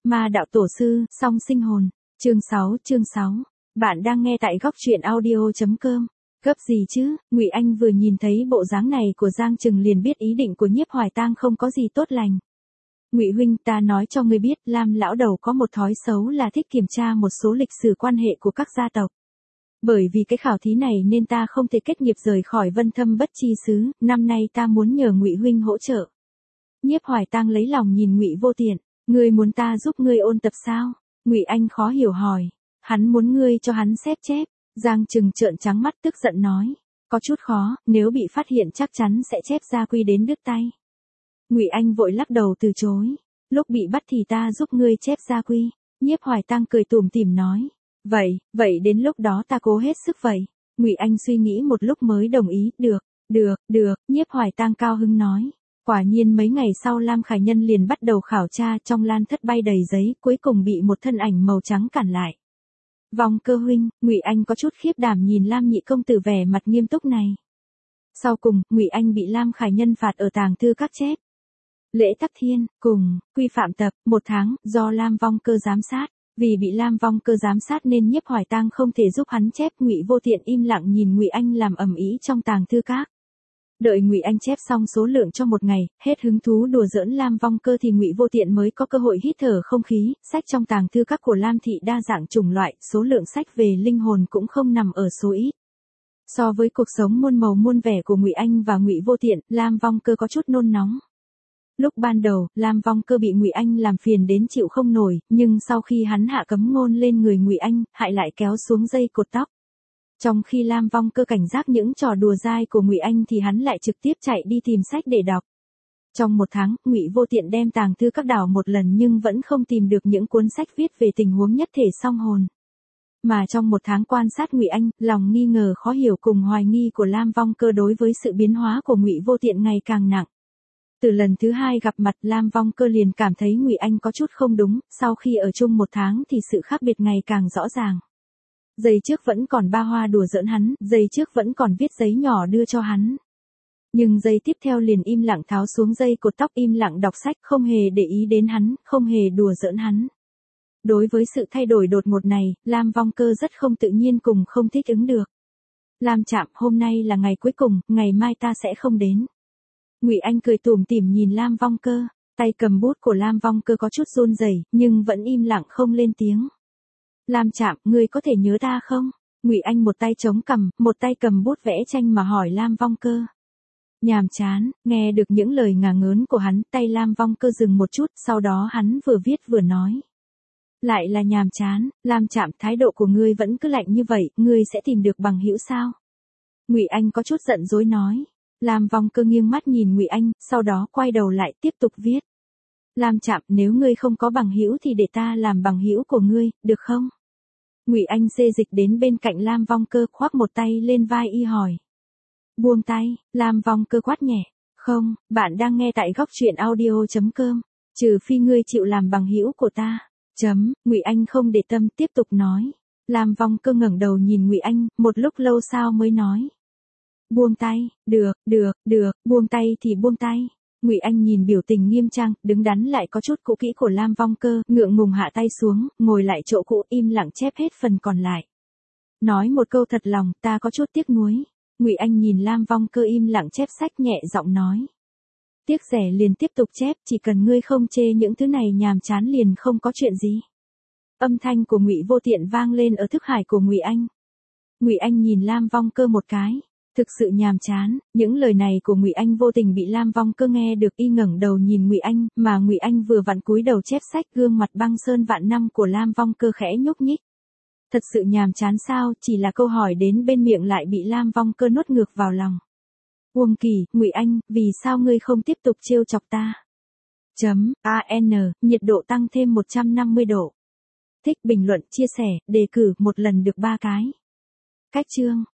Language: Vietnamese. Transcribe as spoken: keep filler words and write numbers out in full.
Ma đạo tổ sư, song sinh hồn. Chương sáu, chương sáu. Bạn đang nghe tại góc truyện audio chấm com. Gấp gì chứ? Ngụy Anh vừa nhìn thấy bộ dáng này của Giang Trừng liền biết ý định của Nhiếp Hoài Tang không có gì tốt lành. Ngụy huynh, ta nói cho ngươi biết, Lam lão đầu có một thói xấu là thích kiểm tra một số lịch sử quan hệ của các gia tộc. Bởi vì cái khảo thí này nên ta không thể kết nghiệp rời khỏi Vân Thâm Bất Chi xứ, năm nay ta muốn nhờ Ngụy huynh hỗ trợ. Nhiếp Hoài Tang lấy lòng nhìn Ngụy Vô Tiện, ngươi muốn ta giúp ngươi ôn tập sao? Ngụy Anh khó hiểu hỏi, hắn muốn ngươi cho hắn xếp chép. Giang Trừng trợn trắng mắt tức giận nói, có chút khó, nếu bị phát hiện chắc chắn sẽ chép gia quy đến đứt tay. Ngụy Anh vội lắc đầu từ chối, lúc bị bắt thì ta giúp ngươi chép gia quy. Nhiếp Hoài Tang cười tủm tỉm nói, vậy, vậy đến lúc đó ta cố hết sức vậy. Ngụy Anh suy nghĩ một lúc mới đồng ý, được, được, được. Nhiếp Hoài Tang cao hứng nói. Quả nhiên mấy ngày sau Lam Khải Nhân liền bắt đầu khảo tra, trong lan thất bay đầy giấy, cuối cùng bị một thân ảnh màu trắng cản lại. Vong Cơ huynh, Ngụy Anh có chút khiếp đảm nhìn Lam nhị công tử vẻ mặt nghiêm túc này. Sau cùng, Ngụy Anh bị Lam Khải Nhân phạt ở tàng thư các chép. Lễ Tắc Thiên, cùng, quy phạm tập, một tháng, do Lam Vong Cơ giám sát. Vì bị Lam Vong Cơ giám sát nên Nhiếp Hoài Tang không thể giúp hắn chép. Ngụy Vô Tiện im lặng nhìn Ngụy Anh làm ầm ĩ trong tàng thư các. Đợi Ngụy Anh chép xong số lượng cho một ngày, hết hứng thú đùa giỡn Lam Vong Cơ thì Ngụy Vô Tiện mới có cơ hội hít thở không khí. Sách trong tàng thư các của Lam thị đa dạng chủng loại, số lượng sách về linh hồn cũng không nằm ở số ít. So với cuộc sống muôn màu muôn vẻ của Ngụy Anh và Ngụy Vô Tiện, Lam Vong Cơ có chút nôn nóng. Lúc ban đầu, Lam Vong Cơ bị Ngụy Anh làm phiền đến chịu không nổi, nhưng sau khi hắn hạ cấm ngôn lên người Ngụy Anh, hại lại kéo xuống dây cột tóc. Trong khi Lam Vong Cơ cảnh giác những trò đùa dai của Ngụy Anh thì hắn lại trực tiếp chạy đi tìm sách để đọc. Trong một tháng, Ngụy Vô Tiện đem tàng thư các đảo một lần nhưng vẫn không tìm được những cuốn sách viết về tình huống nhất thể song hồn. Mà trong một tháng quan sát Ngụy Anh, lòng nghi ngờ khó hiểu cùng hoài nghi của Lam Vong Cơ đối với sự biến hóa của Ngụy Vô Tiện ngày càng nặng. Từ lần thứ hai gặp mặt, Lam Vong Cơ liền cảm thấy Ngụy Anh có chút không đúng, sau khi ở chung một tháng thì sự khác biệt ngày càng rõ ràng. Giây trước vẫn còn ba hoa đùa giỡn hắn, giây trước vẫn còn viết giấy nhỏ đưa cho hắn. Nhưng giây tiếp theo liền im lặng tháo xuống dây cột tóc, im lặng đọc sách, không hề để ý đến hắn, không hề đùa giỡn hắn. Đối với sự thay đổi đột ngột này, Lam Vong Cơ rất không tự nhiên cùng không thích ứng được. Lam Trạm, hôm nay là ngày cuối cùng, ngày mai ta sẽ không đến. Ngụy Anh cười tủm tỉm nhìn Lam Vong Cơ, tay cầm bút của Lam Vong Cơ có chút run rẩy, nhưng vẫn im lặng không lên tiếng. Lam Trạm, ngươi có thể nhớ ta không? Ngụy Anh một tay chống cằm, một tay cầm bút vẽ tranh mà hỏi Lam Vong Cơ. Nhàm chán, nghe được những lời ngả ngớn của hắn, tay Lam Vong Cơ dừng một chút, sau đó hắn vừa viết vừa nói. Lại là nhàm chán, Lam Trạm, thái độ của ngươi vẫn cứ lạnh như vậy, ngươi sẽ tìm được bằng hữu sao? Ngụy Anh có chút giận dỗi nói. Lam Vong Cơ nghiêng mắt nhìn Ngụy Anh, sau đó quay đầu lại tiếp tục viết. Lam Trạm, nếu ngươi không có bằng hữu thì để ta làm bằng hữu của ngươi, được không? Ngụy Anh xê dịch đến bên cạnh Lam Vong Cơ, khoác một tay lên vai y hỏi. Buông tay, Lam Vong Cơ quát nhẹ. Không, bạn đang nghe tại góc truyện audio chấm com. Trừ phi ngươi chịu làm bằng hữu của ta. Chấm, Ngụy Anh không để tâm tiếp tục nói. Lam Vong Cơ ngẩng đầu nhìn Ngụy Anh, một lúc lâu sau mới nói. Buông tay, được, được, được, buông tay thì buông tay. Ngụy Anh nhìn biểu tình nghiêm trang, đứng đắn lại có chút cũ kỹ của Lam Vong Cơ, ngượng ngùng hạ tay xuống, ngồi lại chỗ cũ, im lặng chép hết phần còn lại. Nói một câu thật lòng, ta có chút tiếc nuối. Ngụy Anh nhìn Lam Vong Cơ im lặng chép sách, nhẹ giọng nói. Tiếc rẻ liền tiếp tục chép, chỉ cần ngươi không chê những thứ này nhàm chán liền không có chuyện gì. Âm thanh của Ngụy Vô Tiện vang lên ở thức hải của Ngụy Anh. Ngụy Anh nhìn Lam Vong Cơ một cái. Thực sự nhàm chán, những lời này của Ngụy Anh vô tình bị Lam Vong Cơ nghe được, y ngẩng đầu nhìn Ngụy Anh, mà Ngụy Anh vừa vặn cúi đầu chép sách, gương mặt băng sơn vạn năm của Lam Vong Cơ khẽ nhúc nhích. Thật sự nhàm chán sao? Chỉ là câu hỏi đến bên miệng lại bị Lam Vong Cơ nuốt ngược vào lòng. Uông Kỳ, Ngụy Anh, vì sao ngươi không tiếp tục trêu chọc ta? Chấm, an, nhiệt độ tăng thêm một trăm năm mươi độ. Thích, bình luận, chia sẻ, đề cử một lần được ba cái. Cách chương.